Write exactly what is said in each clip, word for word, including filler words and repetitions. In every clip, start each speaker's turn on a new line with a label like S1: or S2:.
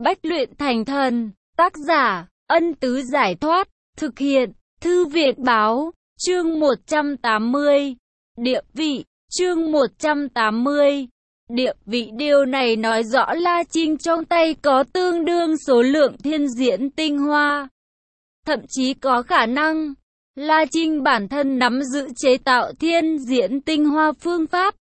S1: Bách luyện thành thần. Tác giả, Ân Tứ Giải Thoát. Thực hiện, Thư Việt Báo. Chương một trăm tám mươi. Địa vị. Chương một trăm tám mươi. Địa vị. Điều này nói rõ La Trinh trong tay có tương đương số lượng thiên diễn tinh hoa. Thậm chí có khả năng, La Trinh bản thân nắm giữ chế tạo thiên diễn tinh hoa phương pháp.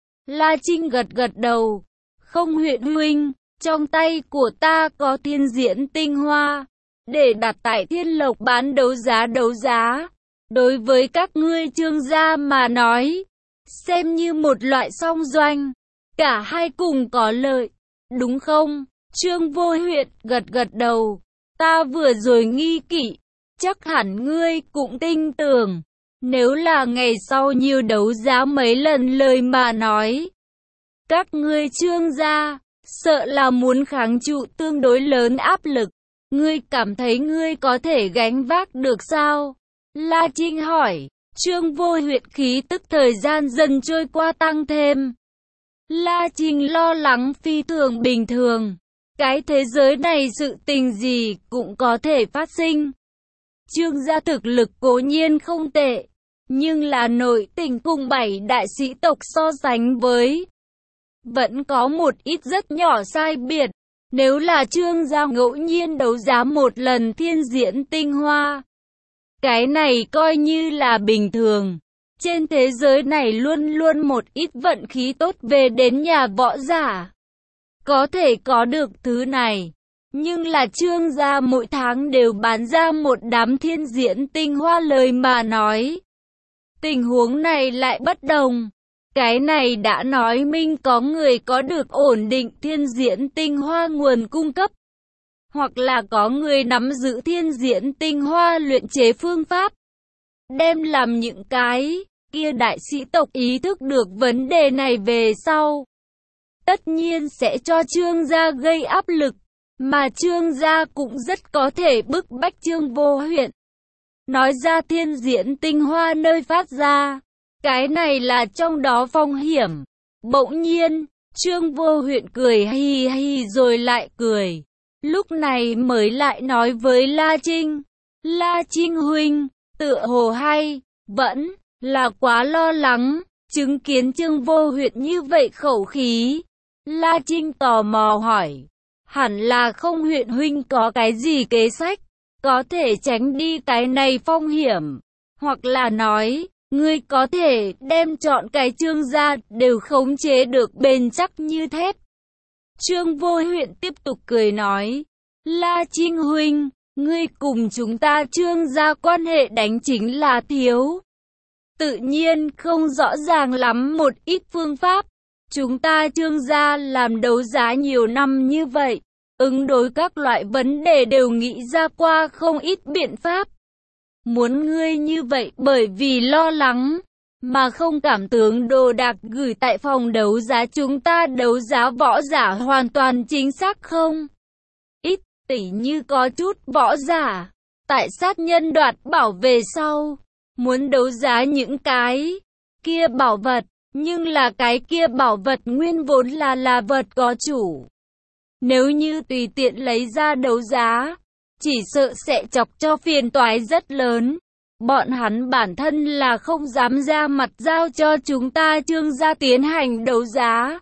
S1: La Trinh gật gật đầu. Không huyện huynh, trong tay của ta có thiên diễn tinh hoa, để đặt tại Thiên Lộc bán đấu giá đấu giá. Đối với các ngươi Trương gia mà nói, xem như một loại song doanh, cả hai cùng có lợi, đúng không? Trương Vô Huyện gật gật đầu. Ta vừa rồi nghi kỵ, chắc hẳn ngươi cũng tin tưởng. Nếu là ngày sau nhiều đấu giá mấy lần lời mà nói, các ngươi Trương gia sợ là muốn kháng trụ tương đối lớn áp lực. Ngươi cảm thấy ngươi có thể gánh vác được sao? La Trinh hỏi. Trương Vô Huyện khí tức thời gian dần trôi qua tăng thêm. La Trinh lo lắng phi thường bình thường. Cái thế giới này sự tình gì cũng có thể phát sinh. Trương gia thực lực cố nhiên không tệ, nhưng là nội tình cùng bảy đại sĩ tộc so sánh với, vẫn có một ít rất nhỏ sai biệt. Nếu là Trương gia ngẫu nhiên đấu giá một lần thiên diễn tinh hoa, cái này coi như là bình thường. Trên thế giới này luôn luôn một ít vận khí tốt về đến nhà võ giả, có thể có được thứ này. Nhưng là Trương gia mỗi tháng đều bán ra một đám thiên diễn tinh hoa lời mà nói, tình huống này lại bất đồng. Cái này đã nói minh có người có được ổn định thiên diễn tinh hoa nguồn cung cấp, hoặc là có người nắm giữ thiên diễn tinh hoa luyện chế phương pháp, đem làm những cái kia đại sĩ tộc ý thức được vấn đề này về sau, tất nhiên sẽ cho Trương gia gây áp lực, mà Trương gia cũng rất có thể bức bách Trương Vô Huyện nói ra thiên diễn tinh hoa nơi phát ra. Cái này là trong đó phong hiểm. Bỗng nhiên, Trương Vô Huyện cười hi hi rồi lại cười. Lúc này mới lại nói với La Trinh. La Trinh huynh, tựa hồ hay, vẫn là quá lo lắng. Chứng kiến Trương Vô Huyện như vậy khẩu khí, La Trinh tò mò hỏi. Hẳn là không Huyện huynh có cái gì kế sách, có thể tránh đi cái này phong hiểm. Hoặc là nói, ngươi có thể đem chọn cái Trương gia đều khống chế được bền chắc như thép. Trương Vô Huyện tiếp tục cười nói. La Trinh huynh, ngươi cùng chúng ta Trương gia quan hệ đánh chính là thiếu, tự nhiên không rõ ràng lắm một ít phương pháp. Chúng ta Trương gia làm đấu giá nhiều năm như vậy, ứng đối các loại vấn đề đều nghĩ ra qua không ít biện pháp. Muốn ngươi như vậy bởi vì lo lắng, mà không cảm tướng đồ đạc gửi tại phòng đấu giá chúng ta đấu giá võ giả hoàn toàn chính xác không? Ít tỉ như có chút võ giả, tại sát nhân đoạt bảo về sau, muốn đấu giá những cái kia bảo vật, nhưng là cái kia bảo vật nguyên vốn là là vật có chủ. Nếu như tùy tiện lấy ra đấu giá, chỉ sợ sẽ chọc cho phiền toái rất lớn. Bọn hắn bản thân là không dám ra mặt giao cho chúng ta Trương gia tiến hành đấu giá.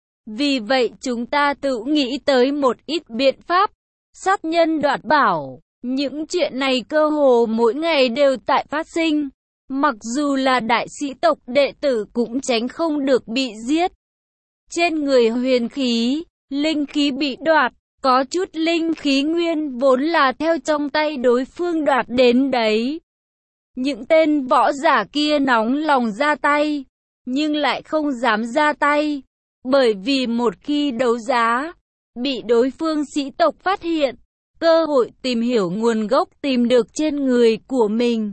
S1: Vì vậy chúng ta tự nghĩ tới một ít biện pháp. Sát nhân đoạt bảo, những chuyện này cơ hồ mỗi ngày đều tại phát sinh. Mặc dù là đại sĩ tộc đệ tử cũng tránh không được bị giết. Trên người huyền khí, linh khí bị đoạt. Có chút linh khí nguyên vốn là theo trong tay đối phương đoạt đến đấy. Những tên võ giả kia nóng lòng ra tay, nhưng lại không dám ra tay. Bởi vì một khi đấu giá, bị đối phương sĩ tộc phát hiện, cơ hội tìm hiểu nguồn gốc tìm được trên người của mình,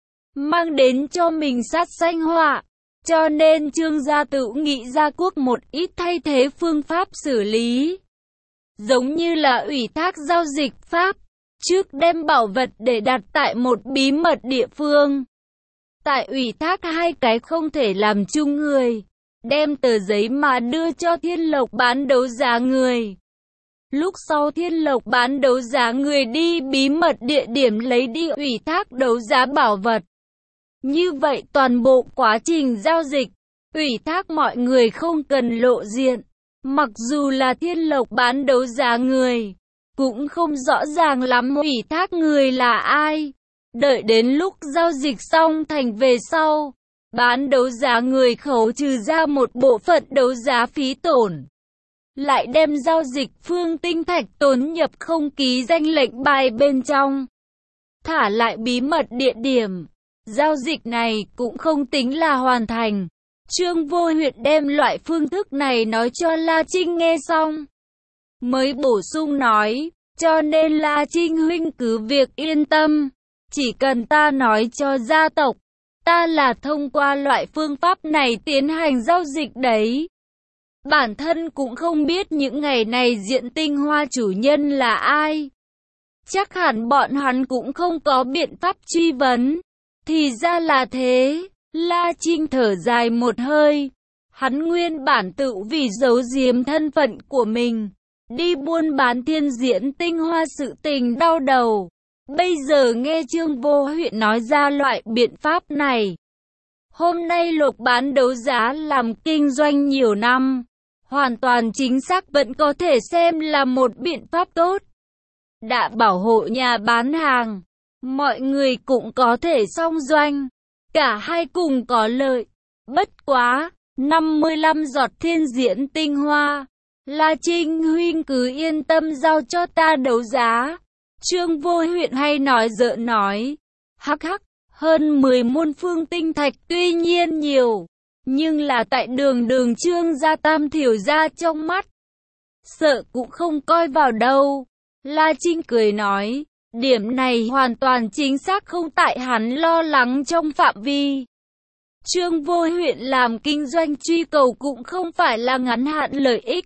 S1: mang đến cho mình sát sanh họa. Cho nên Trương gia tự nghĩ ra quốc một ít thay thế phương pháp xử lý. Giống như là ủy thác giao dịch pháp, trước đem bảo vật để đặt tại một bí mật địa phương. Tại ủy thác hai cái không thể làm chung người, đem tờ giấy mà đưa cho Thiên Lộc bán đấu giá người. Lúc sau Thiên Lộc bán đấu giá người đi bí mật địa điểm lấy đi ủy thác đấu giá bảo vật. Như vậy toàn bộ quá trình giao dịch, ủy thác mọi người không cần lộ diện. Mặc dù là Thiên Lộc bán đấu giá người, cũng không rõ ràng lắm ủy thác người là ai. Đợi đến lúc giao dịch xong thành về sau, bán đấu giá người khấu trừ ra một bộ phận đấu giá phí tổn. Lại đem giao dịch phương tinh thạch tốn nhập không ký danh lệnh bài bên trong. Thả lại bí mật địa điểm. Giao dịch này cũng không tính là hoàn thành. Trương Vô Huyện đem loại phương thức này nói cho La Trinh nghe xong. Mới bổ sung nói, cho nên La Trinh huynh cứ việc yên tâm. Chỉ cần ta nói cho gia tộc, ta là thông qua loại phương pháp này tiến hành giao dịch đấy. Bản thân cũng không biết những ngày này Diện Tinh Hoa chủ nhân là ai. Chắc hẳn bọn hắn cũng không có biện pháp truy vấn. Thì ra là thế, La Trinh thở dài một hơi. Hắn nguyên bản tự vì giấu giếm thân phận của mình, đi buôn bán Thiên Diễn Tinh Hoa sự tình đau đầu. Bây giờ nghe Trương Vô Huyện nói ra loại biện pháp này. Hôm nay Lộc bán đấu giá làm kinh doanh nhiều năm, hoàn toàn chính xác vẫn có thể xem là một biện pháp tốt. Đã bảo hộ nhà bán hàng, mọi người cũng có thể song doanh, cả hai cùng có lợi. Bất quá, năm mươi lăm giọt Thiên Diễn Tinh Hoa, La Trinh huynh cứ yên tâm giao cho ta đấu giá. Trương Vô Huyện hay nói giỡn nói, hắc hắc, hơn mười muôn phương tinh thạch tuy nhiên nhiều, nhưng là tại đường đường Trương gia Tam Thiểu gia trong mắt, sợ cũng không coi vào đâu. La Trinh cười nói, điểm này hoàn toàn chính xác không tại hắn lo lắng trong phạm vi. Trương Vô Huyện làm kinh doanh truy cầu cũng không phải là ngắn hạn lợi ích,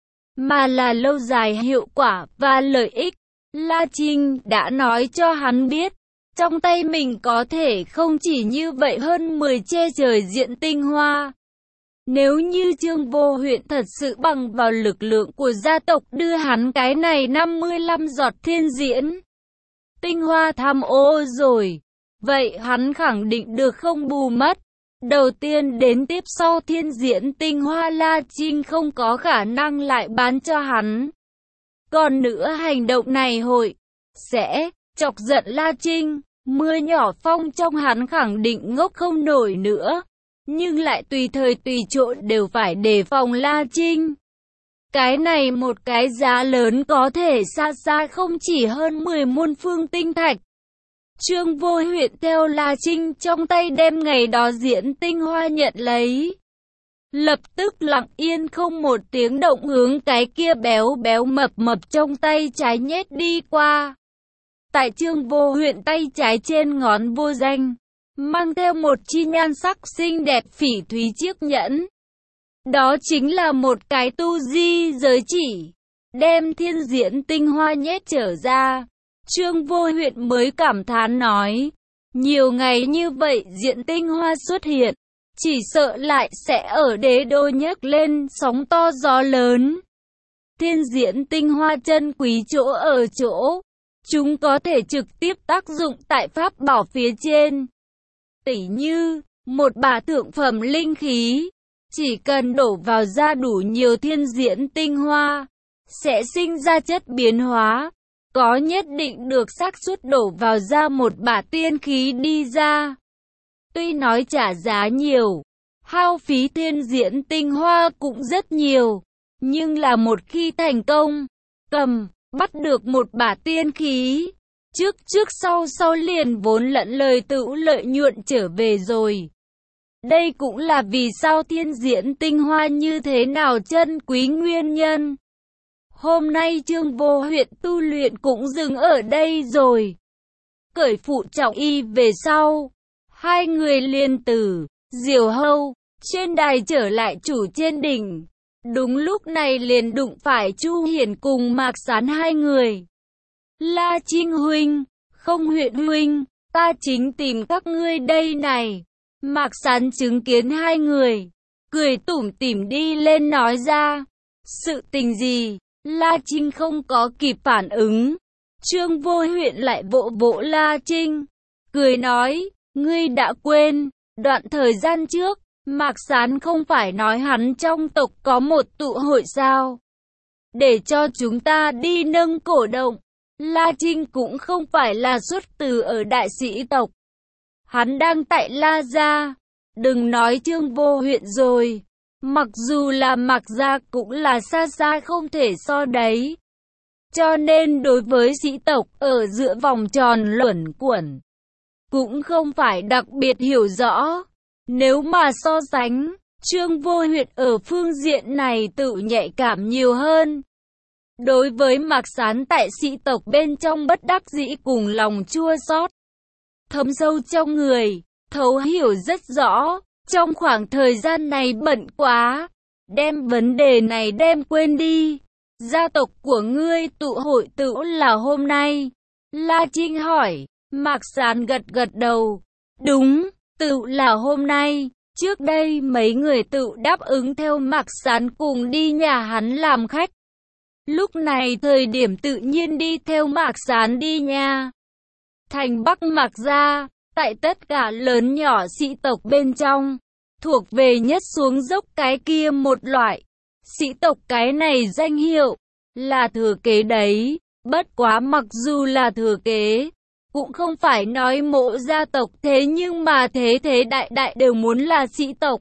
S1: mà là lâu dài hiệu quả và lợi ích. La Trinh đã nói cho hắn biết, trong tay mình có thể không chỉ như vậy hơn mười che trời diện tinh hoa. Nếu như Trương Vô Huyện thật sự bằng vào lực lượng của gia tộc đưa hắn cái này năm mươi lăm giọt thiên diễn tinh hoa tham ô rồi, vậy hắn khẳng định được không bù mất. Đầu tiên đến tiếp sau thiên diễn tinh hoa La Trinh không có khả năng lại bán cho hắn. Còn nữa hành động này hội sẽ chọc giận La Trinh, mưa nhỏ phong trong hắn khẳng định ngốc không nổi nữa, nhưng lại tùy thời tùy chỗ đều phải đề phòng La Trinh. Cái này một cái giá lớn có thể xa xa không chỉ hơn mười muôn phương tinh thạch. Trương Vô Huyện theo La Trinh trong tay đem ngày đó diễn tinh hoa nhận lấy. Lập tức lặng yên không một tiếng động hướng cái kia béo béo mập mập trong tay trái nhét đi qua. Tại Trương Vô Huyện tay trái trên ngón vô danh, mang theo một chi nhan sắc xinh đẹp phỉ thúy chiếc nhẫn. Đó chính là một cái tu di giới chỉ. Đem thiên diễn tinh hoa nhét trở ra, Trương Vô Huyện mới cảm thán nói, nhiều ngày như vậy diễn tinh hoa xuất hiện, chỉ sợ lại sẽ ở đế đô nhấc lên sóng to gió lớn. Thiên diễn tinh hoa chân quý chỗ ở chỗ, chúng có thể trực tiếp tác dụng tại pháp bảo phía trên. Tỉ như, một bả thượng phẩm linh khí, chỉ cần đổ vào ra đủ nhiều thiên diễn tinh hoa, sẽ sinh ra chất biến hóa, có nhất định được xác suất đổ vào ra một bả tiên khí đi ra. Tuy nói trả giá nhiều, hao phí thiên diễn tinh hoa cũng rất nhiều, nhưng là một khi thành công, cầm, bắt được một bả tiên khí, trước trước sau sau liền vốn lẫn lời tự lợi nhuận trở về rồi. Đây cũng là vì sao thiên diễn tinh hoa như thế nào chân quý nguyên nhân. Hôm nay Trương Vô Huyện tu luyện cũng dừng ở đây rồi. Cởi phụ trọng y về sau, hai người liền từ Diều Hâu trên đài trở lại chủ trên đỉnh. Đúng lúc này liền đụng phải Chu Hiển cùng Mạc Sán hai người. La Trinh huynh, không Huyện huynh, ta chính tìm các ngươi đây này. Mạc Sán chứng kiến hai người, cười tủm tỉm đi lên nói ra. Sự tình gì? La Trinh không có kịp phản ứng. Trương Vô Huyện lại vỗ vỗ La Trinh, cười nói, ngươi đã quên, đoạn thời gian trước, Mạc Sán không phải nói hắn trong tộc có một tụ hội sao? Để cho chúng ta đi nâng cổ động. La Trinh cũng không phải là xuất từ ở đại sĩ tộc. Hắn đang tại La Gia. Đừng nói Trương Vô Huyện rồi. Mặc dù là Mạc Gia cũng là xa xa không thể so đấy. Cho nên đối với sĩ tộc ở giữa vòng tròn luẩn quẩn, cũng không phải đặc biệt hiểu rõ. Nếu mà so sánh, Trương Vô Huyện ở phương diện này tự nhạy cảm nhiều hơn. Đối với Mạc Sán tại sĩ tộc bên trong bất đắc dĩ cùng lòng chua xót, thấm sâu trong người, thấu hiểu rất rõ. Trong khoảng thời gian này bận quá, đem vấn đề này đem quên đi. Gia tộc của ngươi tụ hội tựu là hôm nay? La Trinh hỏi. Mạc Sán gật gật đầu. Đúng, tựu là hôm nay. Trước đây mấy người tựu đáp ứng theo Mạc Sán cùng đi nhà hắn làm khách. Lúc này thời điểm tự nhiên đi theo Mạc Sán đi nha. Thành Bắc Mạc Gia, tại tất cả lớn nhỏ sĩ tộc bên trong, thuộc về nhất xuống dốc cái kia một loại. Sĩ tộc cái này danh hiệu là thừa kế đấy. Bất quá mặc dù là thừa kế, cũng không phải nói mộ gia tộc, thế nhưng mà thế thế đại đại đều muốn là sĩ tộc.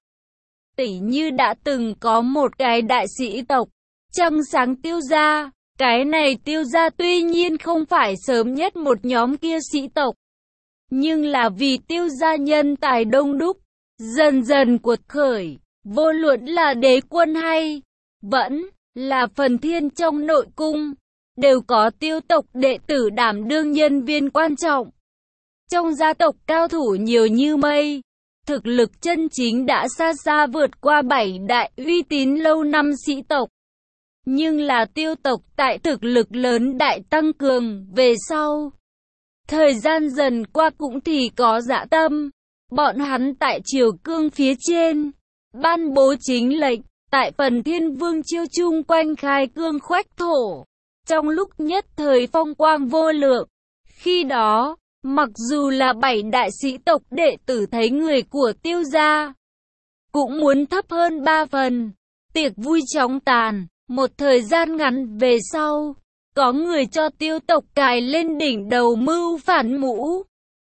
S1: Tỉ như đã từng có một cái đại sĩ tộc, Trăng Sáng Tiêu gia. Cái này Tiêu gia tuy nhiên không phải sớm nhất một nhóm kia sĩ tộc, nhưng là vì Tiêu gia nhân tài đông đúc, dần dần cuột khởi, vô luận là đế quân hay vẫn là phần thiên trong nội cung, đều có Tiêu tộc đệ tử đảm đương nhân viên quan trọng. Trong gia tộc cao thủ nhiều như mây, thực lực chân chính đã xa xa vượt qua bảy đại uy tín lâu năm sĩ tộc. Nhưng là Tiêu tộc tại thực lực lớn đại tăng cường về sau, thời gian dần qua cũng thì có dã tâm. Bọn hắn tại triều cương phía trên ban bố chính lệnh, tại phần thiên vương chiêu chung quanh khai cương khoách thổ, trong lúc nhất thời phong quang vô lượng. Khi đó, mặc dù là bảy đại sĩ tộc đệ tử thấy người của Tiêu gia, cũng muốn thấp hơn ba phần. Tiệc vui chóng tàn. Một thời gian ngắn về sau, có người cho Tiêu tộc cài lên đỉnh đầu mưu phản mũ.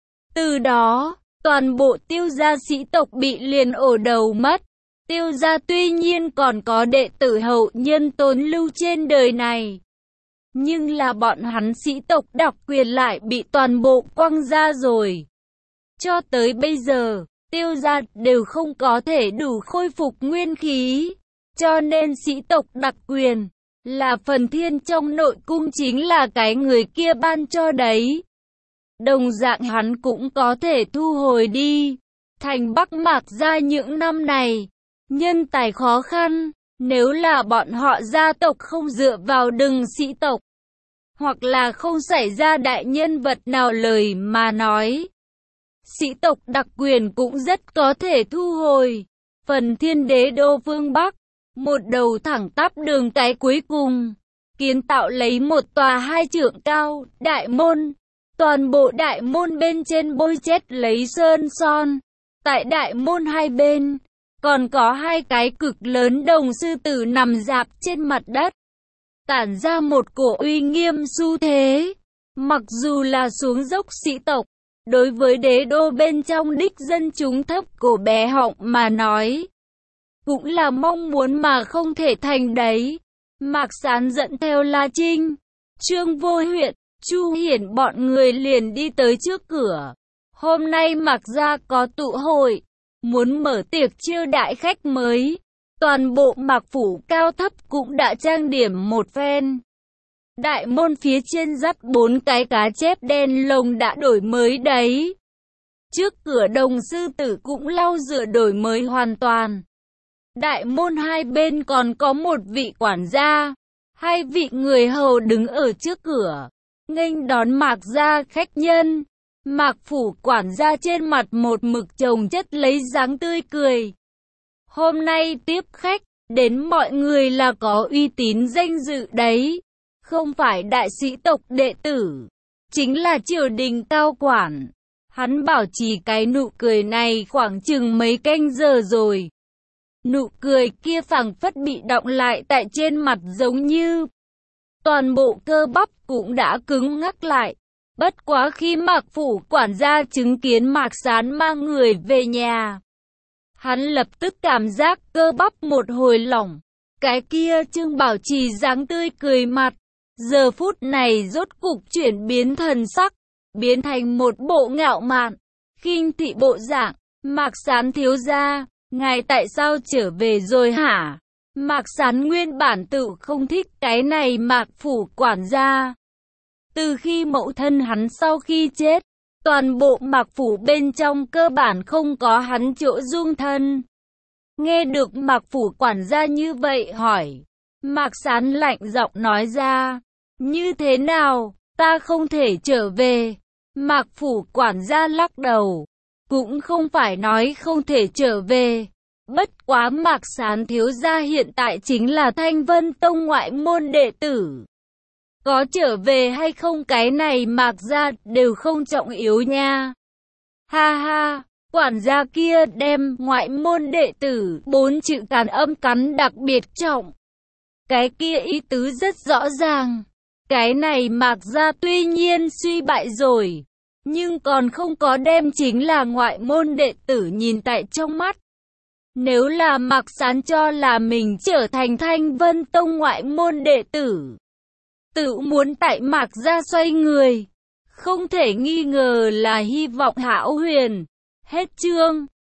S1: Từ đó, toàn bộ Tiêu gia sĩ tộc bị liền ổ đầu mất. Tiêu gia tuy nhiên còn có đệ tử hậu nhân tồn lưu trên đời này, nhưng là bọn hắn sĩ tộc đặc quyền lại bị toàn bộ quăng ra rồi. Cho tới bây giờ, Tiêu gia đều không có thể đủ khôi phục nguyên khí. Cho nên sĩ tộc đặc quyền là phần thiên trong nội cung chính là cái người kia ban cho đấy. Đồng dạng hắn cũng có thể thu hồi đi. Thành Bắc Mạc Gia những năm này, nhân tài khó khăn, nếu là bọn họ gia tộc không dựa vào đừng sĩ tộc, hoặc là không xảy ra đại nhân vật nào lời mà nói, sĩ tộc đặc quyền cũng rất có thể thu hồi. Phần thiên đế đô phương Bắc, một đầu thẳng tắp đường cái cuối cùng, kiến tạo lấy một tòa hai trượng cao, đại môn. Toàn bộ đại môn bên trên bôi chét lấy sơn son. Tại đại môn hai bên, còn có hai cái cực lớn đồng sư tử nằm rạp trên mặt đất, tản ra một cổ uy nghiêm xu thế. Mặc dù là xuống dốc sĩ tộc, đối với đế đô bên trong đích dân chúng thấp cổ bé họng mà nói, cũng là mong muốn mà không thể thành đấy. Mạc Sán dẫn theo La Trinh, Trương Vô Huyện, Chu Hiển bọn người liền đi tới trước cửa. Hôm nay Mạc gia có tụ hội, muốn mở tiệc chiêu đãi khách mới. Toàn bộ Mạc phủ cao thấp cũng đã trang điểm một phen. Đại môn phía trên dắt bốn cái cá chép đen lồng đã đổi mới đấy. Trước cửa đồng sư tử cũng lau rửa đổi mới hoàn toàn. Đại môn hai bên còn có một vị quản gia, hai vị người hầu đứng ở trước cửa, nghênh đón Mạc gia khách nhân. Mạc phủ quản gia trên mặt một mực chồng chất lấy dáng tươi cười. Hôm nay tiếp khách, đến mọi người là có uy tín danh dự đấy, không phải đại sĩ tộc đệ tử, chính là triều đình cao quản. Hắn bảo trì cái nụ cười này khoảng chừng mấy canh giờ rồi. Nụ cười kia phảng phất bị đọng lại tại trên mặt giống như toàn bộ cơ bắp cũng đã cứng ngắc lại. Bất quá khi Mạc Phủ quản gia chứng kiến Mạc Sán mang người về nhà, hắn lập tức cảm giác cơ bắp một hồi lỏng. Cái kia Trương Bảo Trì dáng tươi cười mặt, giờ phút này rốt cục chuyển biến thần sắc, biến thành một bộ ngạo mạn, khinh thị bộ dạng. Mạc Sán thiếu gia, ngài tại sao trở về rồi hả? Mạc Sán nguyên bản tự không thích cái này Mạc Phủ quản gia. Từ khi mẫu thân hắn sau khi chết, toàn bộ Mạc Phủ bên trong cơ bản không có hắn chỗ dung thân. Nghe được Mạc Phủ quản gia như vậy hỏi, Mạc Sán lạnh giọng nói ra, như thế nào, ta không thể trở về. Mạc Phủ quản gia lắc đầu, cũng không phải nói không thể trở về. Bất quá Mạc Sán thiếu gia hiện tại chính là Thanh Vân Tông ngoại môn đệ tử. Có trở về hay không cái này Mạc gia đều không trọng yếu nha. Ha ha, quản gia kia đem ngoại môn đệ tử bốn chữ càn âm cắn đặc biệt trọng. Cái kia ý tứ rất rõ ràng. Cái này Mạc gia tuy nhiên suy bại rồi, nhưng còn không có đem chính là ngoại môn đệ tử nhìn tại trong mắt. Nếu là Mạc Sán cho là mình trở thành Thanh Vân Tông ngoại môn đệ tử, tự muốn tại Mạc gia xoay người, không thể nghi ngờ là hy vọng hão huyền. Hết chương.